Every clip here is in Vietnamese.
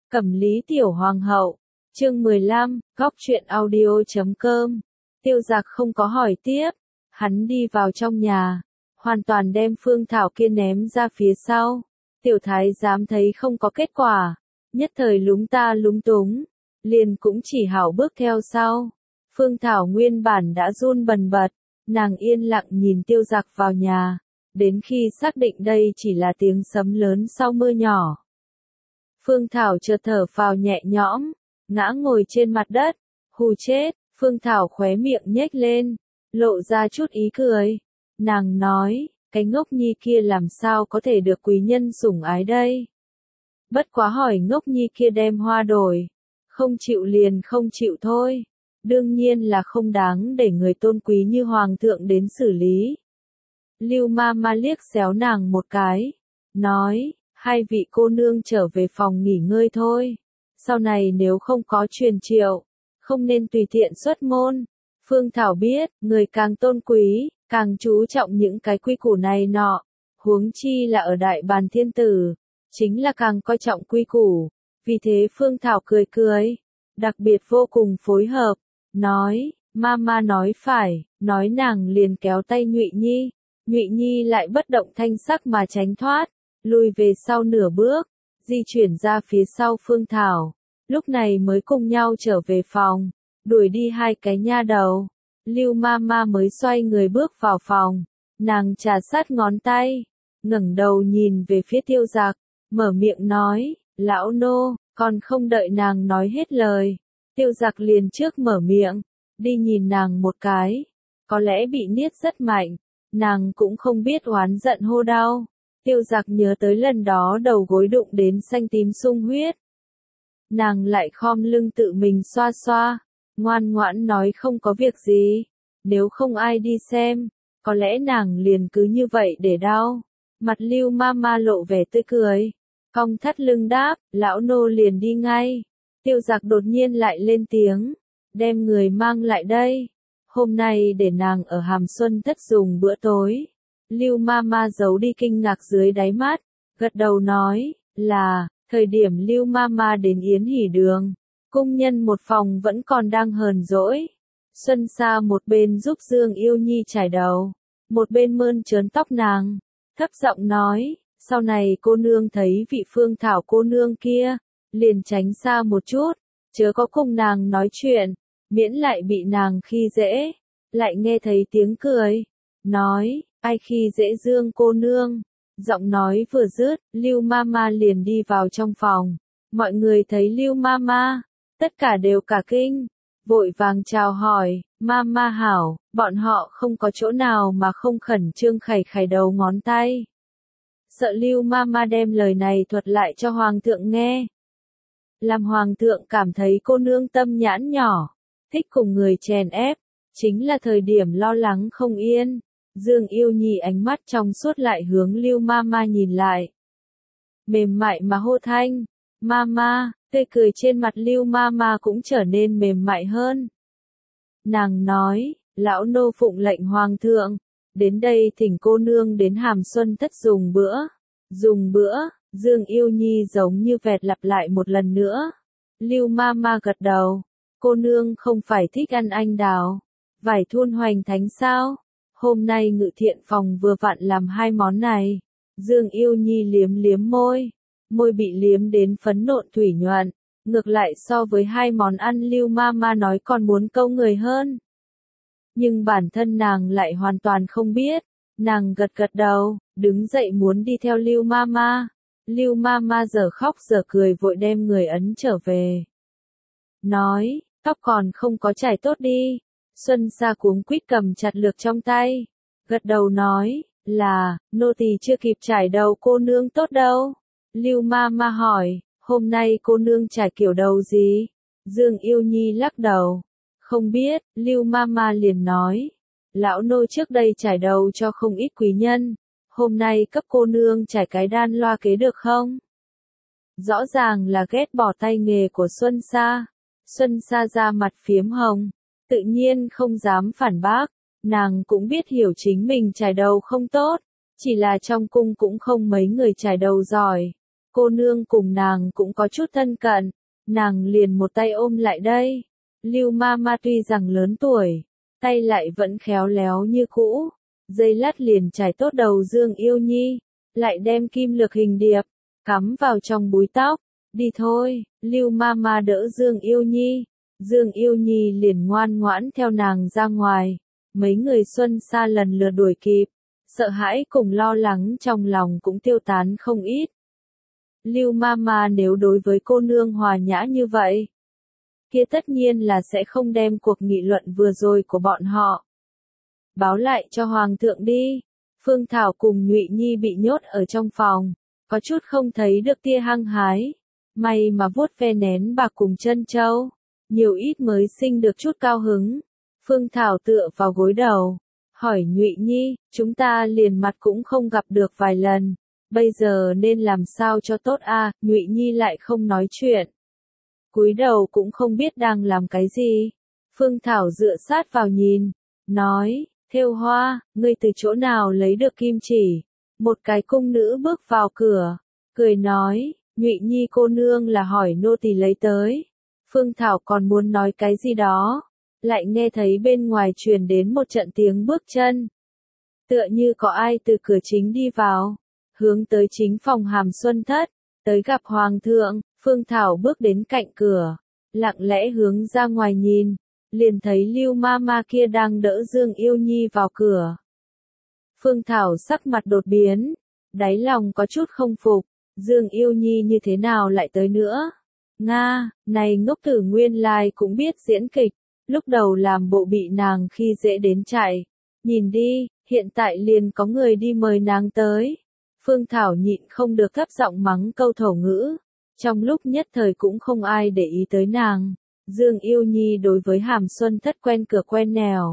Cẩm Lý Tiểu Hoàng hậu, chương 15, góc truyện audio.com. Tiêu Giặc không có hỏi tiếp, hắn đi vào trong nhà, hoàn toàn đem Phương Thảo kia ném ra phía sau. Tiểu thái giám thấy không có kết quả, nhất thời lúng ta lúng túng, liền cũng chỉ hảo bước theo sau. Phương Thảo nguyên bản đã run bần bật, nàng yên lặng nhìn Tiêu Giặc vào nhà, đến khi xác định đây chỉ là tiếng sấm lớn sau mưa nhỏ. Phương Thảo chợt thở phào nhẹ nhõm, ngã ngồi trên mặt đất, hù chết. Phương Thảo khóe miệng nhếch lên, lộ ra chút ý cười. Nàng nói, cái ngốc nhi kia làm sao có thể được quý nhân sủng ái đây? Bất quá hỏi ngốc nhi kia đem hoa đổi, không chịu liền không chịu thôi. Đương nhiên là không đáng để người tôn quý như hoàng thượng đến xử lý. Lưu ma ma liếc xéo nàng một cái, nói, hai vị cô nương trở về phòng nghỉ ngơi thôi. Sau này nếu không có truyền triệu, không nên tùy tiện xuất môn. Phương Thảo biết, người càng tôn quý, càng chú trọng những cái quy củ này nọ. Huống chi là ở đại bàn thiên tử, chính là càng coi trọng quy củ. Vì thế Phương Thảo cười cười, đặc biệt vô cùng phối hợp, nói, Mama nói phải, nói nàng liền kéo tay Nhụy Nhi. Nhụy Nhi lại bất động thanh sắc mà tránh thoát, lùi về sau nửa bước, di chuyển ra phía sau Phương Thảo. Lúc này mới cùng nhau trở về phòng, đuổi đi hai cái nha đầu. Lưu Mama mới xoay người bước vào phòng, nàng trà sát ngón tay, ngẩng đầu nhìn về phía Tiêu Giặc, mở miệng nói, lão nô. Còn không đợi nàng nói hết lời, Tiêu Giặc liền trước mở miệng, đi nhìn nàng một cái, có lẽ bị niết rất mạnh, nàng cũng không biết oán giận hô đau. Tiêu Giặc nhớ tới lần đó đầu gối đụng đến xanh tím sung huyết. Nàng lại khom lưng tự mình xoa xoa, ngoan ngoãn nói không có việc gì, nếu không ai đi xem, có lẽ nàng liền cứ như vậy để đau. Mặt Lưu Mama lộ vẻ tươi cười, cong thắt lưng đáp, lão nô liền đi ngay. Tiêu Giặc đột nhiên lại lên tiếng, đem người mang lại đây. Hôm nay để nàng ở Hàm Xuân Thất dùng bữa tối. Lưu Mama giấu đi kinh ngạc dưới đáy mắt, gật đầu nói, là, thời điểm Lưu Mama đến Yến Hỷ Đường, cung nhân một phòng vẫn còn đang hờn dỗi. Xuân Sa một bên giúp Dương Yêu Nhi chải đầu, một bên mơn trớn tóc nàng, thấp giọng nói, sau này cô nương thấy vị Phương Thảo cô nương kia, liền tránh xa một chút, chớ có cùng nàng nói chuyện, miễn lại bị nàng khi dễ. Lại nghe thấy tiếng cười, nói, ai khi dễ Dương cô nương. Giọng nói vừa dứt, Lưu Mama liền đi vào trong phòng. Mọi người thấy Lưu Mama, tất cả đều cả kinh, vội vàng chào hỏi, Mama hảo. Bọn họ không có chỗ nào mà không khẩn trương khẩy khẩy đầu ngón tay. Sợ Lưu Mama đem lời này thuật lại cho Hoàng thượng nghe. Làm Hoàng thượng cảm thấy cô nương tâm nhãn nhỏ, thích cùng người chèn ép, chính là thời điểm lo lắng không yên. Dương Yêu Nhi ánh mắt trong suốt lại hướng Lưu Mama nhìn lại. Mềm mại mà hô thanh, Mama, tươi cười trên mặt Lưu Mama cũng trở nên mềm mại hơn. Nàng nói, lão nô phụng lệnh Hoàng thượng, đến đây thỉnh cô nương đến Hàm Xuân Thất dùng bữa. Dùng bữa, Dương Yêu Nhi giống như vẹt lặp lại một lần nữa. Lưu Mama gật đầu, cô nương không phải thích ăn anh đào, vải thun hoành thánh sao? Hôm nay Ngự Thiện phòng vừa vặn làm hai món này. Dương Yêu Nhi liếm liếm môi, môi bị liếm đến phấn nộn thủy nhuận, ngược lại so với hai món ăn Lưu Mama nói còn muốn câu người hơn. Nhưng bản thân nàng lại hoàn toàn không biết, nàng gật gật đầu, đứng dậy muốn đi theo Lưu Mama. Lưu Mama giờ khóc giờ cười vội đem người ấn trở về. Nói, tóc còn không có chải tốt đi. Xuân Sa cuống quýt cầm chặt lược trong tay, gật đầu nói, là, nô tỳ chưa kịp chải đầu cô nương tốt đâu. Lưu Mama hỏi, hôm nay cô nương chải kiểu đầu gì? Dương Yêu Nhi lắc đầu, không biết. Lưu Mama liền nói, lão nô trước đây chải đầu cho không ít quý nhân, hôm nay cấp cô nương chải cái đan loa kế được không? Rõ ràng là ghét bỏ tay nghề của Xuân Sa. Xuân Sa ra mặt phiếm hồng, tự nhiên không dám phản bác, nàng cũng biết hiểu chính mình chải đầu không tốt, chỉ là trong cung cũng không mấy người chải đầu giỏi, cô nương cùng nàng cũng có chút thân cận, nàng liền một tay ôm lại đây. Lưu Mama tuy rằng lớn tuổi, tay lại vẫn khéo léo như cũ, dây lát liền trải tốt đầu Dương Yêu Nhi, lại đem kim lược hình điệp, cắm vào trong búi tóc, đi thôi, Lưu Mama đỡ Dương Yêu Nhi, Dương Yêu Nhi liền ngoan ngoãn theo nàng ra ngoài, mấy người Xuân Sa lần lượt đuổi kịp, sợ hãi cùng lo lắng trong lòng cũng tiêu tán không ít. Lưu Mama nếu đối với cô nương hòa nhã như vậy, kia tất nhiên là sẽ không đem cuộc nghị luận vừa rồi của bọn họ báo lại cho Hoàng thượng đi. Phương Thảo cùng Nhụy Nhi bị nhốt ở trong phòng, có chút không thấy được tia hăng hái, may mà vuốt ve nén bạc cùng chân châu, nhiều ít mới sinh được chút cao hứng. Phương Thảo tựa vào gối đầu, hỏi Nhụy Nhi, chúng ta liền mặt cũng không gặp được vài lần, bây giờ nên làm sao cho tốt a? Nhụy Nhi lại không nói chuyện, cúi đầu cũng không biết đang làm cái gì. Phương Thảo dựa sát vào nhìn, nói, thêu hoa, ngươi từ chỗ nào lấy được kim chỉ? Một cái cung nữ bước vào cửa, cười nói, Nhụy Nhi cô nương là hỏi nô tỳ lấy tới. Phương Thảo còn muốn nói cái gì đó, lại nghe thấy bên ngoài truyền đến một trận tiếng bước chân. Tựa như có ai từ cửa chính đi vào, hướng tới chính phòng Hàm Xuân Thất, tới gặp Hoàng thượng. Phương Thảo bước đến cạnh cửa, lặng lẽ hướng ra ngoài nhìn, liền thấy Lưu Mama kia đang đỡ Dương Yêu Nhi vào cửa. Phương Thảo sắc mặt đột biến, đáy lòng có chút không phục, Dương Yêu Nhi như thế nào lại tới nữa? Nga, này ngốc tử nguyên lai cũng biết diễn kịch, lúc đầu làm bộ bị nàng khi dễ đến chạy. Nhìn đi, hiện tại liền có người đi mời nàng tới. Phương Thảo nhịn không được thấp giọng mắng câu thổ ngữ. Trong lúc nhất thời cũng không ai để ý tới nàng, Dương Yêu Nhi đối với Hàm Xuân Thất quen cửa quen nẻo,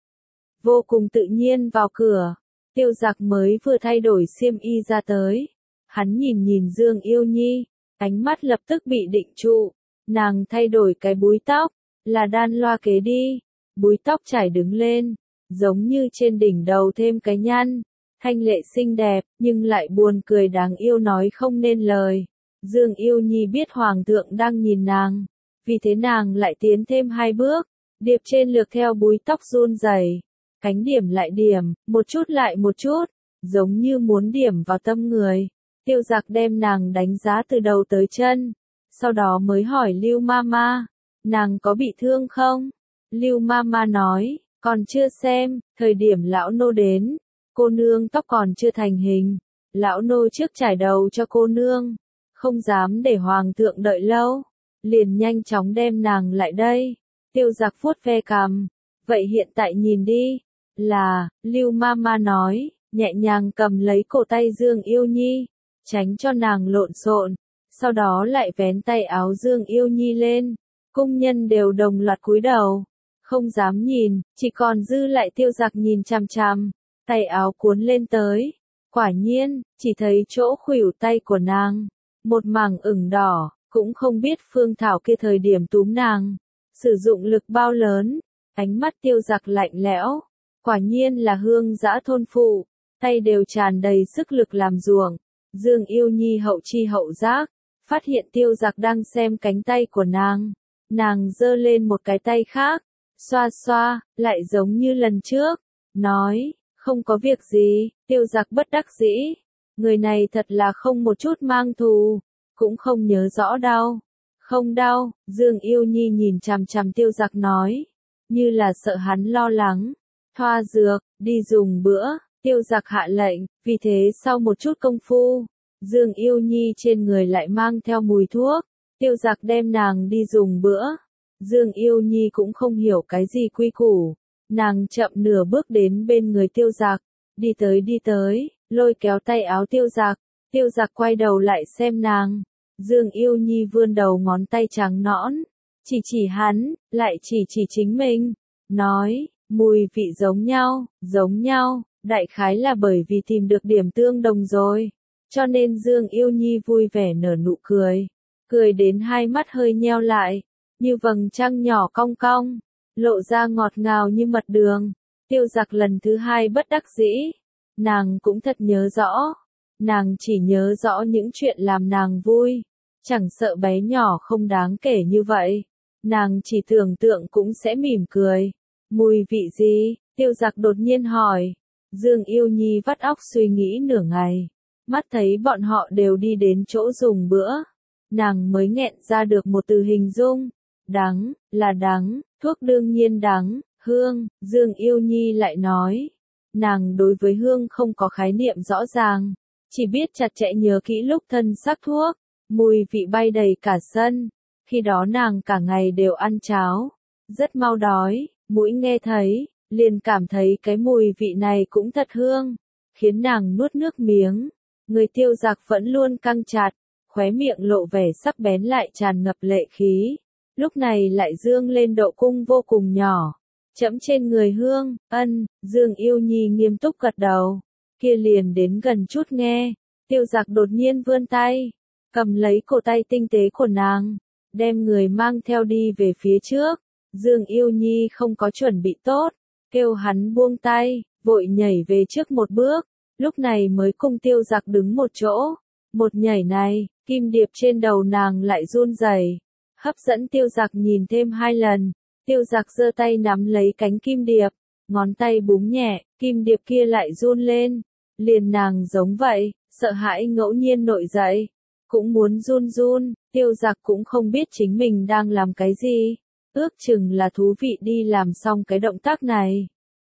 vô cùng tự nhiên vào cửa. Tiêu Giặc mới vừa thay đổi xiêm y ra tới, hắn nhìn nhìn Dương Yêu Nhi, ánh mắt lập tức bị định trụ. Nàng thay đổi cái búi tóc, là đan loa kế đi, búi tóc trải đứng lên, giống như trên đỉnh đầu thêm cái nhăn, thanh lệ xinh đẹp, nhưng lại buồn cười đáng yêu nói không nên lời. Dương Yêu Nhi biết Hoàng thượng đang nhìn nàng, vì thế nàng lại tiến thêm 2 bước, điệp trên lược theo búi tóc run rẩy, cánh điểm lại điểm, một chút lại một chút, giống như muốn điểm vào tâm người. Tiêu Giặc đem nàng đánh giá từ đầu tới chân, sau đó mới hỏi Lưu Mama, nàng có bị thương không? Lưu Mama nói, còn chưa xem, thời điểm lão nô đến, cô nương tóc còn chưa thành hình, lão nô trước trải đầu cho cô nương. Không dám để Hoàng thượng đợi lâu, liền nhanh chóng đem nàng lại đây. Tiêu Giặc vuốt ve cằm, vậy hiện tại nhìn đi, là, Lưu Mama nói, nhẹ nhàng cầm lấy cổ tay Dương Yêu Nhi, tránh cho nàng lộn xộn, sau đó lại vén tay áo Dương Yêu Nhi lên. Cung nhân đều đồng loạt cúi đầu, không dám nhìn, chỉ còn dư lại Tiêu Giặc nhìn chằm chằm, tay áo cuốn lên tới. Quả nhiên, chỉ thấy chỗ khuỷu tay của nàng, một mảng ửng đỏ, cũng không biết Phương Thảo kia thời điểm túm nàng, sử dụng lực bao lớn. Ánh mắt Tiêu Giặc lạnh lẽo, quả nhiên là hương dã thôn phụ, tay đều tràn đầy sức lực làm ruộng. Dương Yêu Nhi hậu chi hậu giác, phát hiện Tiêu Giặc đang xem cánh tay của nàng giơ lên một cái tay khác, xoa xoa, lại giống như lần trước, nói, không có việc gì. Tiêu Giặc bất đắc dĩ, người này thật là không một chút mang thù, cũng không nhớ rõ đau. Không đau, Dương Yêu Nhi nhìn chằm chằm Tiêu Giặc nói, như là sợ hắn lo lắng. Thoa dược, đi dùng bữa. Tiêu Giặc hạ lệnh, vì thế sau một chút công phu, Dương Yêu Nhi trên người lại mang theo mùi thuốc. Tiêu Giặc đem nàng đi dùng bữa. Dương Yêu Nhi cũng không hiểu cái gì quy củ, nàng chậm nửa bước đến bên người Tiêu Giặc, đi tới, lôi kéo tay áo Tiêu Giặc. Tiêu Giặc quay đầu lại xem nàng. Dương Yêu Nhi vươn đầu ngón tay trắng nõn, chỉ hắn, lại chỉ chính mình, nói, mùi vị giống nhau, đại khái là bởi vì tìm được điểm tương đồng rồi, cho nên Dương Yêu Nhi vui vẻ nở nụ cười đến hai mắt hơi nheo lại, như vầng trăng nhỏ cong cong, lộ ra ngọt ngào như mật đường. Tiêu Giặc lần thứ 2 bất đắc dĩ, nàng cũng thật nhớ rõ, Nàng chỉ nhớ rõ những chuyện làm nàng vui, chẳng sợ bé nhỏ không đáng kể như vậy. Nàng chỉ tưởng tượng cũng sẽ mỉm cười. Mùi vị gì? Tiêu Giặc đột nhiên hỏi. Dương Yêu Nhi vắt óc suy nghĩ nửa ngày. Mắt thấy bọn họ đều đi đến chỗ dùng bữa. Nàng mới nghẹn ra được một từ hình dung. Đắng, là đắng, thuốc đương nhiên đắng, hương, Dương Yêu Nhi lại nói. Nàng đối với hương không có khái niệm rõ ràng, chỉ biết chặt chẽ nhớ kỹ lúc thân sắc thuốc, mùi vị bay đầy cả sân. Khi đó nàng cả ngày đều ăn cháo, rất mau đói, mũi nghe thấy, liền cảm thấy cái mùi vị này cũng thật hương, khiến nàng nuốt nước miếng. Người Tiêu Giặc vẫn luôn căng chặt, khóe miệng lộ vẻ sắc bén lại tràn ngập lệ khí, lúc này lại dương lên độ cung vô cùng nhỏ. Chẫm trên người hương, Dương Yêu Nhi nghiêm túc gật đầu, kia liền đến gần chút nghe. Tiêu Giặc đột nhiên vươn tay, cầm lấy cổ tay tinh tế của nàng, đem người mang theo đi về phía trước. Dương Yêu Nhi không có chuẩn bị tốt, kêu hắn buông tay, vội nhảy về trước một bước, lúc này mới cùng Tiêu Giặc đứng một chỗ. Một nhảy này, kim điệp trên đầu nàng lại run rẩy, hấp dẫn Tiêu Giặc nhìn thêm 2 lần. Tiêu Giặc giơ tay nắm lấy cánh kim điệp, ngón tay búng nhẹ, kim điệp kia lại run lên. Liền nàng giống vậy, sợ hãi ngẫu nhiên nổi dậy, cũng muốn run run. Tiêu Giặc cũng không biết chính mình đang làm cái gì, ước chừng là thú vị đi làm xong cái động tác này.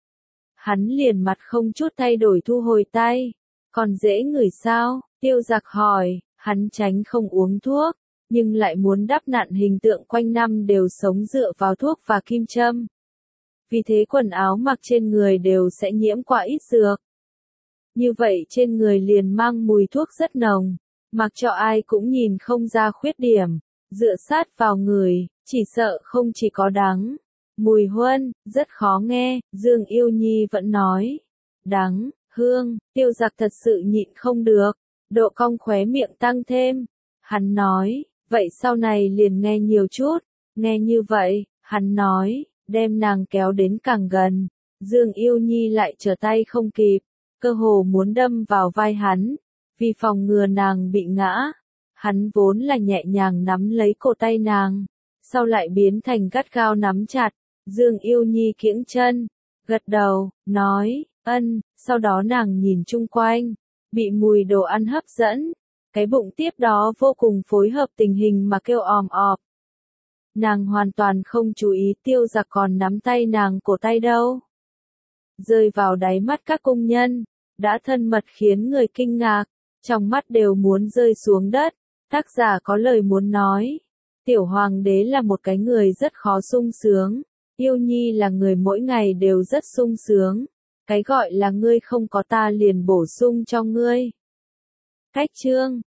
Hắn liền mặt không chút thay đổi thu hồi tay. Còn dễ ngửi sao? Tiêu Giặc hỏi. Hắn tránh không uống thuốc, nhưng lại muốn đắp nặn hình tượng quanh năm đều sống dựa vào thuốc và kim châm. Vì thế quần áo mặc trên người đều sẽ nhiễm qua ít dược. Như vậy trên người liền mang mùi thuốc rất nồng, mặc cho ai cũng nhìn không ra khuyết điểm. Dựa sát vào người, chỉ sợ không chỉ có đắng, mùi huân, rất khó nghe. Dương Yêu Nhi vẫn nói. Đắng, hương, Tiêu Giặc thật sự nhịn không được, độ cong khóe miệng tăng thêm. Hắn nói, vậy sau này liền nghe nhiều chút. Nghe như vậy, hắn nói, đem nàng kéo đến càng gần. Dương Yêu Nhi lại trở tay không kịp, cơ hồ muốn đâm vào vai hắn, vì phòng ngừa nàng bị ngã. Hắn vốn là nhẹ nhàng nắm lấy cổ tay nàng, sau lại biến thành gắt gao nắm chặt. Dương Yêu Nhi kiễng chân, gật đầu, nói, sau đó nàng nhìn chung quanh, bị mùi đồ ăn hấp dẫn, cái bụng tiếp đó vô cùng phối hợp tình hình mà kêu òm ọp. Nàng hoàn toàn không chú ý Tiêu Giặc còn nắm tay nàng cổ tay đâu. Rơi vào đáy mắt các công nhân, đã thân mật khiến người kinh ngạc, trong mắt đều muốn rơi xuống đất. Tác giả có lời muốn nói, Tiểu Hoàng đế là một cái người rất khó sung sướng, Yêu Nhi là người mỗi ngày đều rất sung sướng. Cái gọi là ngươi không có ta liền bổ sung cho ngươi. Cách chương